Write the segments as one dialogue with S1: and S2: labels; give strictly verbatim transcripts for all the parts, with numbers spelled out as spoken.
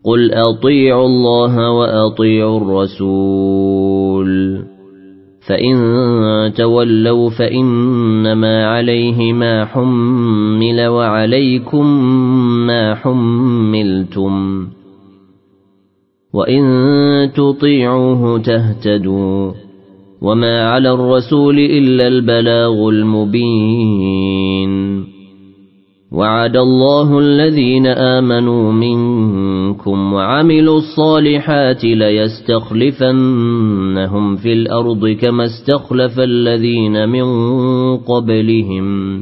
S1: قل أطيعوا الله وأطيعوا الرسول فإن تولوا فإنما عليه ما حمل وعليكم ما حملتم وإن تطيعوه تهتدوا وما على الرسول إلا البلاغ المبين وعد الله الذين آمنوا منكم وعملوا الصالحات ليستخلفنهم في الأرض كما استخلف الذين من قبلهم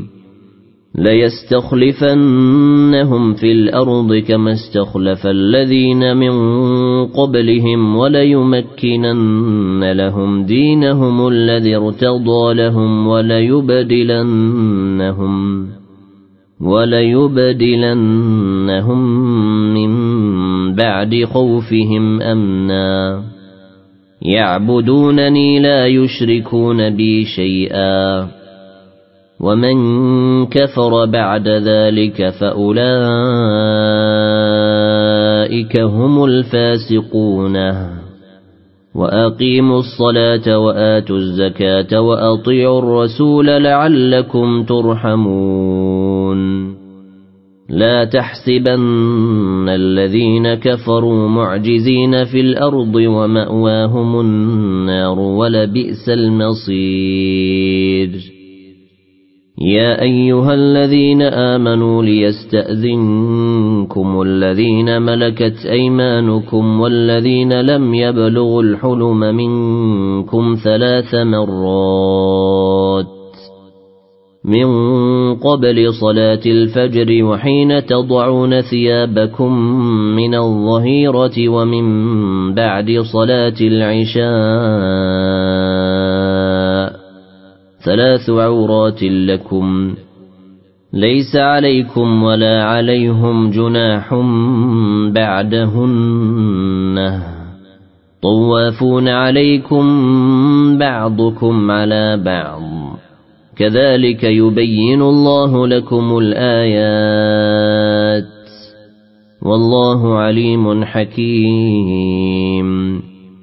S1: ليستخلفنهم في الأرض كما استخلف الذين من قبلهم وليمكنن لهم دينهم الذي ارتضى لهم وليبدلنهم وليبدلنهم من بعد خوفهم أمنا يعبدونني لا يشركون بي شيئا ومن كفر بعد ذلك فأولئك هم الفاسقون وأقيموا الصلاة وآتوا الزكاة وأطيعوا الرسول لعلكم ترحمون لا تحسبن الذين كفروا معجزين في الأرض ومأواهم النار ولبئس المصير يا أيها الذين آمنوا ليستأذنكم الذين ملكت أيمانكم والذين لم يبلغوا الحلم منكم ثلاث مرات من قبل صلاة الفجر وحين تضعون ثيابكم من الظهيرة ومن بعد صلاة العشاء ثلاث عورات لكم ليس عليكم ولا عليهم جناح بعدهن طوافون عليكم بعضكم على بعض كذلك يبين الله لكم الآيات والله عليم حكيم